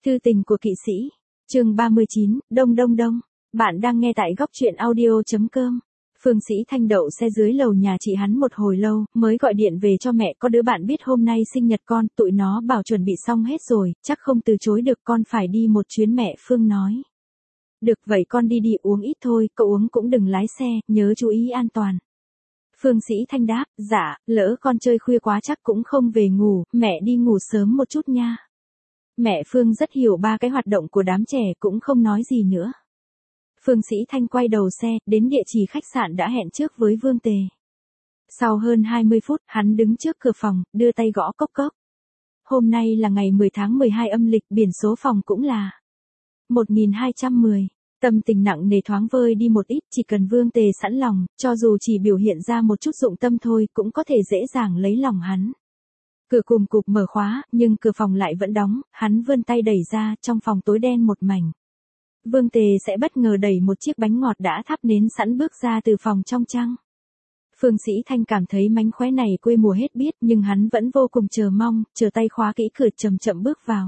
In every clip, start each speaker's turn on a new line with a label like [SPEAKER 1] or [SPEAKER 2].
[SPEAKER 1] Thư tình của kỵ sĩ. Chương 39, Đông Đông Đông. Bạn đang nghe tại góc truyện audio.com. Phương Sĩ Thanh đậu xe dưới lầu nhà chị hắn một hồi lâu, mới gọi điện về cho mẹ. Có đứa bạn biết hôm nay sinh nhật con, tụi nó bảo chuẩn bị xong hết rồi, chắc không từ chối được, con phải đi một chuyến, mẹ Phương nói. Được vậy con đi uống ít thôi, cậu uống cũng đừng lái xe, nhớ chú ý an toàn. Phương Sĩ Thanh đáp, dạ, lỡ con chơi khuya quá chắc cũng không về ngủ, mẹ đi ngủ sớm một chút nha. Mẹ Phương rất hiểu ba cái hoạt động của đám trẻ, cũng không nói gì nữa. Phương Sĩ Thanh quay đầu xe, đến địa chỉ khách sạn đã hẹn trước với Vương Tề. Sau hơn 20 phút, hắn đứng trước cửa phòng, đưa tay gõ cốc cốc. Hôm nay là ngày 10 tháng 12 âm lịch, biển số phòng cũng là 1210. Tâm tình nặng nề thoáng vơi đi một ít, chỉ cần Vương Tề sẵn lòng, cho dù chỉ biểu hiện ra một chút dụng tâm thôi, cũng có thể dễ dàng lấy lòng hắn. Cửa cùm cụp mở khóa, nhưng cửa phòng lại vẫn đóng, hắn vươn tay đẩy ra, trong phòng tối đen một mảnh. Vương Tề sẽ bất ngờ đẩy một chiếc bánh ngọt đã thắp nến sẵn bước ra từ phòng trong trăng. Phương Sĩ Thanh cảm thấy mánh khóe này quê mùa hết biết, nhưng hắn vẫn vô cùng chờ mong, chờ tay khóa kỹ cửa chậm chậm bước vào.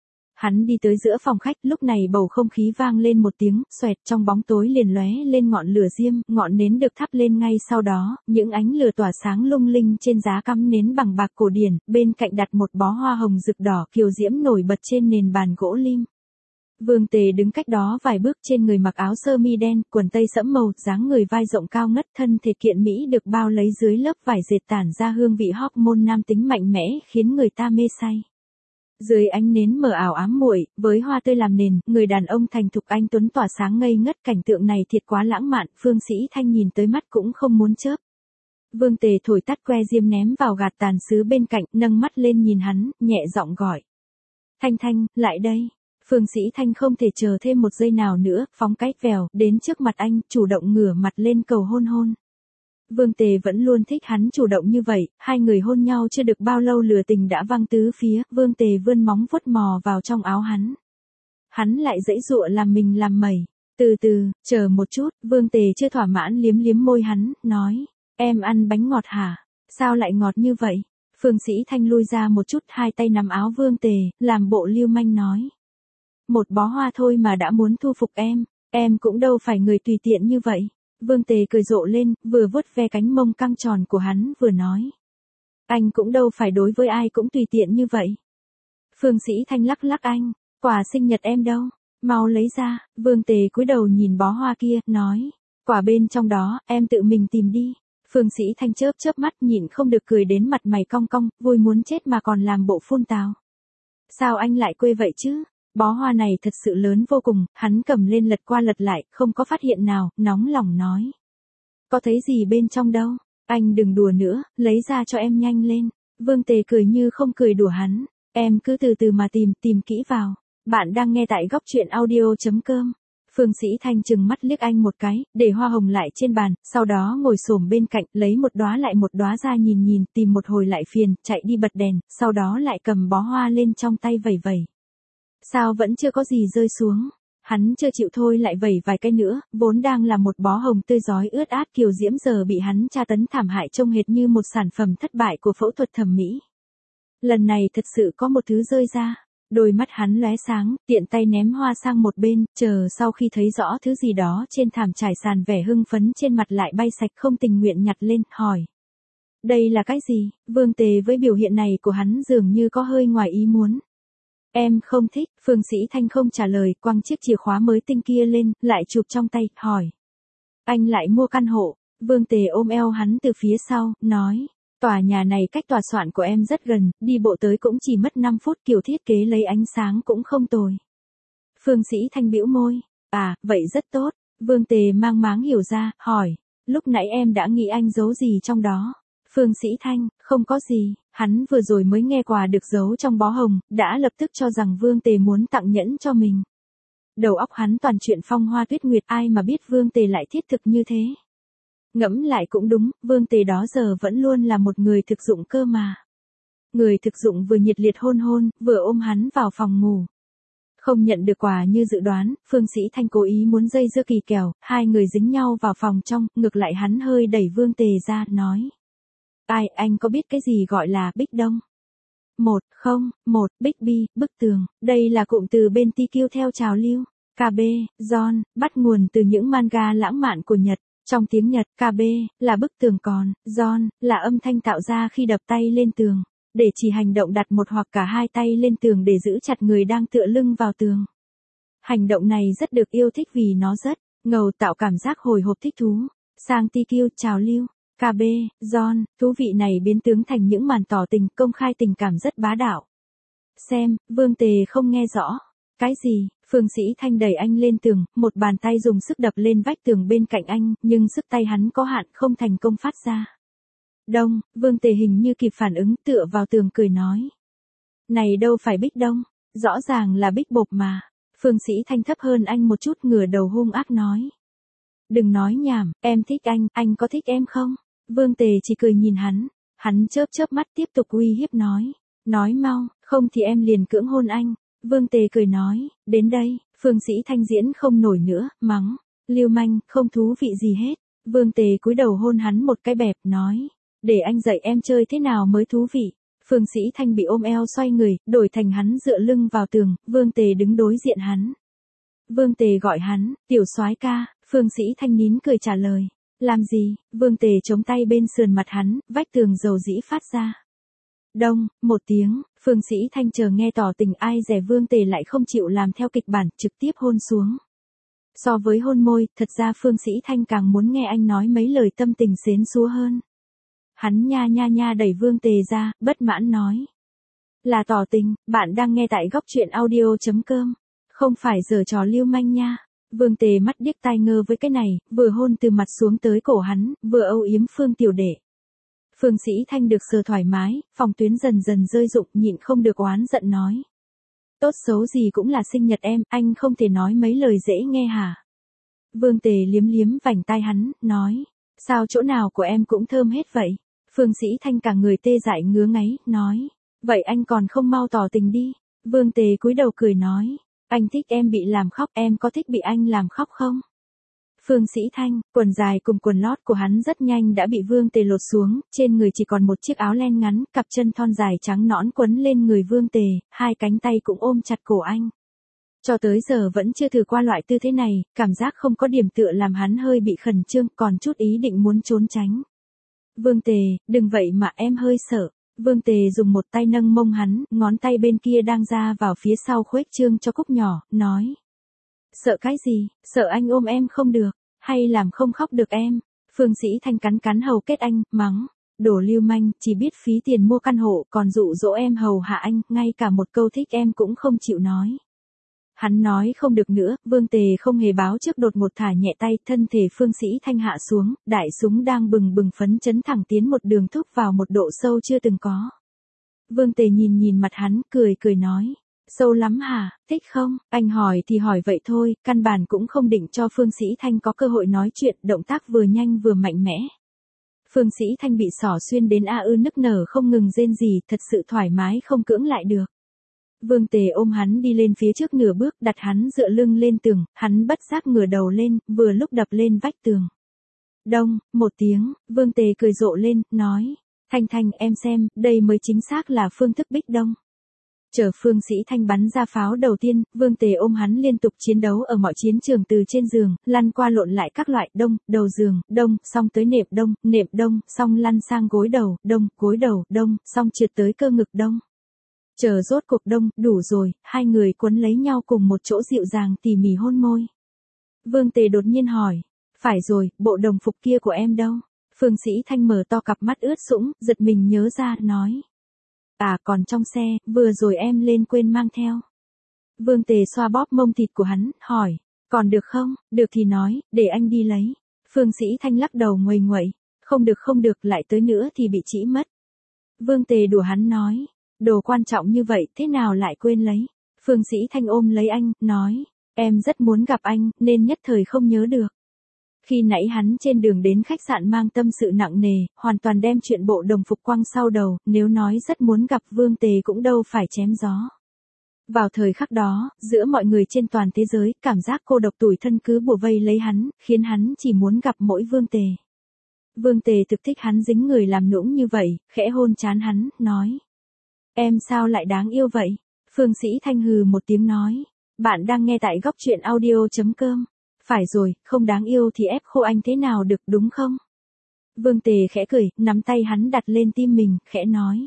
[SPEAKER 1] Hắn đi tới giữa phòng khách, lúc này bầu không khí vang lên một tiếng, xoẹt, trong bóng tối liền lóe lên ngọn lửa diêm, ngọn nến được thắp lên ngay sau đó, những ánh lửa tỏa sáng lung linh trên giá cắm nến bằng bạc cổ điển, bên cạnh đặt một bó hoa hồng rực đỏ kiều diễm nổi bật trên nền bàn gỗ lim. Vương Tề đứng cách đó vài bước, trên người mặc áo sơ mi đen, quần tây sẫm màu, dáng người vai rộng cao ngất, thân thể kiện mỹ được bao lấy dưới lớp vải dệt tản ra hương vị hormone nam tính mạnh mẽ, khiến người ta mê say. Dưới ánh nến mờ ảo ám muội, với hoa tươi làm nền, người đàn ông thành thục anh tuấn tỏa sáng ngây ngất, cảnh tượng này thiệt quá lãng mạn, Phương Sĩ Thanh nhìn tới mắt cũng không muốn chớp. Vương Tề thổi tắt que diêm ném vào gạt tàn sứ bên cạnh, nâng mắt lên nhìn hắn, nhẹ giọng gọi. Thanh Thanh, lại đây. Phương Sĩ Thanh không thể chờ thêm một giây nào nữa, phóng cái vèo, đến trước mặt anh, chủ động ngửa mặt lên cầu hôn hôn. Vương Tề vẫn luôn thích hắn chủ động như vậy, hai người hôn nhau chưa được bao lâu lửa tình đã văng tứ phía, Vương Tề vươn móng vuốt mò vào trong áo hắn. Hắn lại giãy giụa làm mình làm mẩy. Từ từ, chờ một chút, Vương Tề chưa thỏa mãn liếm liếm môi hắn, nói, em ăn bánh ngọt hả? Sao lại ngọt như vậy? Phương Sĩ Thanh lui ra một chút, hai tay nắm áo Vương Tề, làm bộ lưu manh nói. Một bó hoa thôi mà đã muốn thu phục em cũng đâu phải người tùy tiện như vậy. Vương Tề cười rộ lên, vừa vuốt ve cánh mông căng tròn của hắn, vừa nói. Anh cũng đâu phải đối với ai cũng tùy tiện như vậy. Phương Sĩ Thanh lắc lắc anh, quà sinh nhật em đâu? Mau lấy ra. Vương Tề cúi đầu nhìn bó hoa kia, nói. Quả bên trong đó, em tự mình tìm đi. Phương Sĩ Thanh chớp chớp mắt, nhịn không được cười đến mặt mày cong cong, vui muốn chết mà còn làm bộ phun tào. Sao anh lại quê vậy chứ? Bó hoa này thật sự lớn vô cùng, hắn cầm lên lật qua lật lại, không có phát hiện nào, nóng lòng nói. Có thấy gì bên trong đâu, anh đừng đùa nữa, lấy ra cho em nhanh lên. Vương Tề cười như không cười đùa hắn, em cứ từ từ mà tìm kỹ vào. Bạn đang nghe tại góc truyện audio.com. Phương Sĩ Thanh chừng mắt liếc anh một cái, để hoa hồng lại trên bàn, sau đó ngồi xổm bên cạnh, lấy một đóa lại một đóa ra nhìn, tìm một hồi lại phiền, chạy đi bật đèn, sau đó lại cầm bó hoa lên trong tay vẩy vẩy. Sao vẫn chưa có gì rơi xuống? Hắn chưa chịu thôi lại vẩy vài cái nữa, vốn đang là một bó hồng tươi rói ướt át kiều diễm giờ bị hắn tra tấn thảm hại, trông hệt như một sản phẩm thất bại của phẫu thuật thẩm mỹ. Lần này thật sự có một thứ rơi ra, đôi mắt hắn lóe sáng, tiện tay ném hoa sang một bên, chờ sau khi thấy rõ thứ gì đó trên thảm trải sàn, vẻ hưng phấn trên mặt lại bay sạch, không tình nguyện nhặt lên, hỏi. Đây là cái gì? Vương Tề với biểu hiện này của hắn dường như có hơi ngoài ý muốn. Em không thích. Phương Sĩ Thanh không trả lời, quăng chiếc chìa khóa mới tinh kia lên, lại chụp trong tay, hỏi. Anh lại mua căn hộ. Vương Tề ôm eo hắn từ phía sau, nói. Tòa nhà này cách tòa soạn của em rất gần, đi bộ tới cũng chỉ mất 5 phút, kiểu thiết kế lấy ánh sáng cũng không tồi. Phương Sĩ Thanh bĩu môi. À, vậy rất tốt. Vương Tề mang máng hiểu ra, hỏi. Lúc nãy em đã nghĩ anh giấu gì trong đó? Phương Sĩ Thanh, không có gì, hắn vừa rồi mới nghe quà được giấu trong bó hồng, đã lập tức cho rằng Vương Tề muốn tặng nhẫn cho mình. Đầu óc hắn toàn chuyện phong hoa tuyết nguyệt, ai mà biết Vương Tề lại thiết thực như thế. Ngẫm lại cũng đúng, Vương Tề đó giờ vẫn luôn là một người thực dụng cơ mà. Người thực dụng vừa nhiệt liệt hôn, vừa ôm hắn vào phòng ngủ. Không nhận được quà như dự đoán, Phương Sĩ Thanh cố ý muốn dây dưa kỳ kèo, hai người dính nhau vào phòng trong, ngược lại hắn hơi đẩy Vương Tề ra, nói. Anh có biết cái gì gọi là bích đông? Big B, bức tường, đây là cụm từ bên TQ theo trào lưu. KB, John, bắt nguồn từ những manga lãng mạn của Nhật. Trong tiếng Nhật, KB là bức tường, còn John là âm thanh tạo ra khi đập tay lên tường, để chỉ hành động đặt một hoặc cả hai tay lên tường để giữ chặt người đang tựa lưng vào tường. Hành động này rất được yêu thích vì nó rất ngầu, tạo cảm giác hồi hộp thích thú. Sang TQ, trào lưu. KB, John, thú vị này biến tướng thành những màn tỏ tình, công khai tình cảm rất bá đạo. Xem, Vương Tề không nghe rõ. Cái gì? Phương Sĩ Thanh đẩy anh lên tường, một bàn tay dùng sức đập lên vách tường bên cạnh anh, nhưng sức tay hắn có hạn, không thành công phát ra. Đông, Vương Tề hình như kịp phản ứng, tựa vào tường cười nói. Này đâu phải Bích Đông, rõ ràng là Bích Bộp mà. Phương Sĩ Thanh thấp hơn anh một chút, ngửa đầu hung ác nói. Đừng nói nhảm, em thích anh có thích em không? Vương Tề chỉ cười nhìn hắn chớp mắt tiếp tục uy hiếp nói mau, không thì em liền cưỡng hôn anh. Vương Tề cười nói, đến đây, Phương Sĩ Thanh diễn không nổi nữa, mắng, lưu manh, không thú vị gì hết. Vương Tề cúi đầu hôn hắn một cái bẹp, nói, để anh dạy em chơi thế nào mới thú vị. Phương Sĩ Thanh bị ôm eo xoay người, đổi thành hắn dựa lưng vào tường, Vương Tề đứng đối diện hắn. Vương Tề gọi hắn, tiểu soái ca, Phương Sĩ Thanh nín cười trả lời, làm gì? Vương Tề chống tay bên sườn mặt hắn, vách tường dầu dĩ phát ra. Đông, một tiếng, Phương Sĩ Thanh chờ nghe tỏ tình ai dè Vương Tề lại không chịu làm theo kịch bản, trực tiếp hôn xuống. So với hôn môi, thật ra Phương Sĩ Thanh càng muốn nghe anh nói mấy lời tâm tình xến xúa hơn. Hắn nha đẩy Vương Tề ra, bất mãn nói. Là tỏ tình, bạn đang nghe tại góc truyện audio.com. Không phải giở trò lưu manh nha. Vương Tề mắt điếc tai ngơ với cái này, vừa hôn từ mặt xuống tới cổ hắn, vừa âu yếm Phương tiểu đệ. Phương Sĩ Thanh được sờ thoải mái, phòng tuyến dần dần rơi rụng, nhịn không được oán giận nói. Tốt xấu gì cũng là sinh nhật em, anh không thể nói mấy lời dễ nghe hả? Vương Tề liếm vành tai hắn, nói. Sao chỗ nào của em cũng thơm hết vậy? Phương Sĩ Thanh cả người tê dại ngứa ngáy, nói. Vậy anh còn không mau tỏ tình đi. Vương Tề cúi đầu cười nói. Anh thích em bị làm khóc, em có thích bị anh làm khóc không? Phương Sĩ Thanh, quần dài cùng quần lót của hắn rất nhanh đã bị Vương Tề lột xuống, trên người chỉ còn một chiếc áo len ngắn, cặp chân thon dài trắng nõn quấn lên người Vương Tề, hai cánh tay cũng ôm chặt cổ anh. Cho tới giờ vẫn chưa thử qua loại tư thế này, cảm giác không có điểm tựa làm hắn hơi bị khẩn trương, còn chút ý định muốn trốn tránh. Vương Tề, đừng vậy mà em hơi sợ. Vương Tề dùng một tay nâng mông hắn, ngón tay bên kia đang ra vào phía sau khuếch trương cho cúc nhỏ, nói. Sợ cái gì, sợ anh ôm em không được, hay làm không khóc được em. Phương Sĩ Thanh cắn hầu kết anh, mắng. Đồ lưu manh, chỉ biết phí tiền mua căn hộ, còn dụ dỗ em hầu hạ anh, ngay cả một câu thích em cũng không chịu nói. Hắn nói không được nữa, Vương Tề không hề báo trước đột ngột thả nhẹ tay, thân thể Phương Sĩ Thanh hạ xuống, đại súng đang bừng phấn chấn thẳng tiến một đường thúc vào một độ sâu chưa từng có. Vương Tề nhìn mặt hắn, cười nói. Sâu lắm hả, thích không? Anh hỏi thì hỏi vậy thôi, căn bản cũng không định cho Phương Sĩ Thanh có cơ hội nói chuyện, động tác vừa nhanh vừa mạnh mẽ. Phương Sĩ Thanh bị xỏ xuyên đến nức nở không ngừng rên rỉ, thật sự thoải mái không cưỡng lại được. Vương Tề ôm hắn đi lên phía trước nửa bước, đặt hắn dựa lưng lên tường, hắn bất giác ngửa đầu lên, vừa lúc đập lên vách tường. Đông, một tiếng, Vương Tề cười rộ lên, nói. Thanh em xem, đây mới chính xác là phương thức Bích Đông. Chờ Phương Sĩ Thanh bắn ra pháo đầu tiên, Vương Tề ôm hắn liên tục chiến đấu ở mọi chiến trường, từ trên giường, lăn qua lộn lại các loại đông, đầu giường, đông, xong tới nệm đông, xong lăn sang gối đầu, đông, xong trượt tới cơ ngực đông. Chờ rốt cuộc đông, đủ rồi, hai người quấn lấy nhau cùng một chỗ dịu dàng tỉ mỉ hôn môi. Vương Tề đột nhiên hỏi, phải rồi, bộ đồng phục kia của em đâu? Phương Sĩ Thanh mở to cặp mắt ướt sũng, giật mình nhớ ra, nói. À còn trong xe, vừa rồi em lên quên mang theo. Vương Tề xoa bóp mông thịt của hắn, hỏi, còn được không? Được thì nói, để anh đi lấy. Phương Sĩ Thanh lắc đầu nguầy nguậy, không được, lại tới nữa thì bị trĩ mất. Vương Tề đùa hắn nói, đồ quan trọng như vậy thế nào lại quên lấy. Phương Sĩ Thanh ôm lấy anh, nói, em rất muốn gặp anh, nên nhất thời không nhớ được. Khi nãy hắn trên đường đến khách sạn mang tâm sự nặng nề, hoàn toàn đem chuyện bộ đồng phục quăng sau đầu, nếu nói rất muốn gặp Vương Tề cũng đâu phải chém gió. Vào thời khắc đó, giữa mọi người trên toàn thế giới, cảm giác cô độc tủi thân cứ bủa vây lấy hắn, khiến hắn chỉ muốn gặp mỗi Vương Tề. Vương Tề thực thích hắn dính người làm nũng như vậy, khẽ hôn trán hắn, nói. Em sao lại đáng yêu vậy? Phương Sĩ Thanh hừ một tiếng nói. Bạn đang nghe tại góc truyện audio.com. Phải rồi, không đáng yêu thì ép khô anh thế nào được đúng không? Vương Tề khẽ cười, nắm tay hắn đặt lên tim mình, khẽ nói.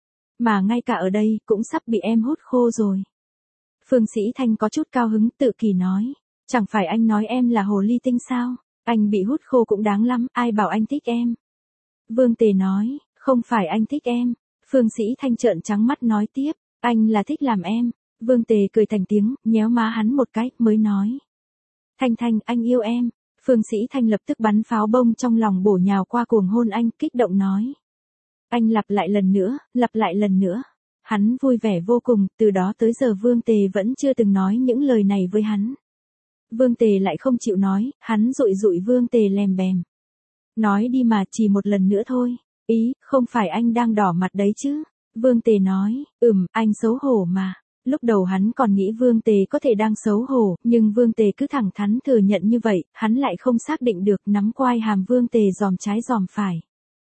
[SPEAKER 1] Mà ngay cả ở đây cũng sắp bị em hút khô rồi. Phương Sĩ Thanh có chút cao hứng tự kỷ nói. Chẳng phải anh nói em là hồ ly tinh sao? Anh bị hút khô cũng đáng lắm, ai bảo anh thích em? Vương Tề nói, không phải anh thích em. Phương Sĩ Thanh trợn trắng mắt nói tiếp, anh là thích làm em. Vương Tề cười thành tiếng, nhéo má hắn một cái, mới nói. Thanh Thanh, anh yêu em. Phương Sĩ Thanh lập tức bắn pháo bông trong lòng bổ nhào qua cuồng hôn anh, kích động nói. Anh lặp lại lần nữa, lặp lại lần nữa. Hắn vui vẻ vô cùng, từ đó tới giờ Vương Tề vẫn chưa từng nói những lời này với hắn. Vương Tề lại không chịu nói, hắn dụi dụi Vương Tề lèm bèm. Nói đi mà, chỉ một lần nữa thôi. Ý, không phải anh đang đỏ mặt đấy chứ. Vương Tề nói, anh xấu hổ mà. Lúc đầu hắn còn nghĩ Vương Tề có thể đang xấu hổ, nhưng Vương Tề cứ thẳng thắn thừa nhận như vậy, hắn lại không xác định được, nắm quai hàm Vương Tề giòm trái giòm phải.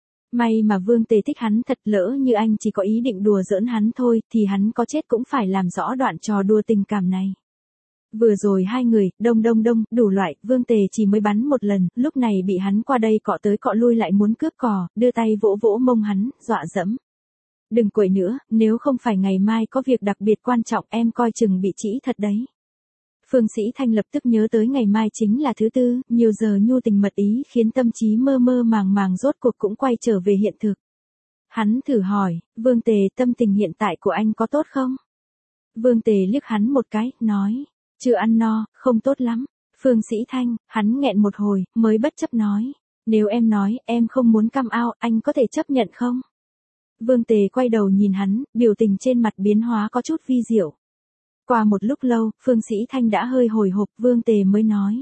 [SPEAKER 1] May mà Vương Tề thích hắn thật, lỡ như anh chỉ có ý định đùa giỡn hắn thôi, thì hắn có chết cũng phải làm rõ đoạn trò đùa tình cảm này. Vừa rồi hai người, đông, đủ loại, Vương Tề chỉ mới bắn một lần, lúc này bị hắn qua đây cọ tới cọ lui lại muốn cướp cò, đưa tay vỗ vỗ mông hắn, dọa dẫm. Đừng quậy nữa, nếu không phải ngày mai có việc đặc biệt quan trọng em coi chừng bị trĩ thật đấy. Phương Sĩ Thanh lập tức nhớ tới ngày mai chính là thứ tư, nhiều giờ nhu tình mật ý khiến tâm trí mơ mơ màng màng rốt cuộc cũng quay trở về hiện thực. Hắn thử hỏi, Vương Tề, tâm tình hiện tại của anh có tốt không? Vương Tề liếc hắn một cái, nói, chưa ăn no, không tốt lắm. Phương Sĩ Thanh, hắn nghẹn một hồi, mới bất chấp nói, nếu em nói em không muốn come out, anh có thể chấp nhận không? Vương Tề quay đầu nhìn hắn, biểu tình trên mặt biến hóa có chút vi diệu. Qua một lúc lâu, Phương Sĩ Thanh đã hơi hồi hộp, Vương Tề mới nói.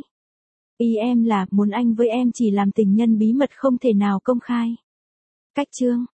[SPEAKER 1] Ý em là, muốn anh với em chỉ làm tình nhân bí mật không thể nào công khai. Cách chương.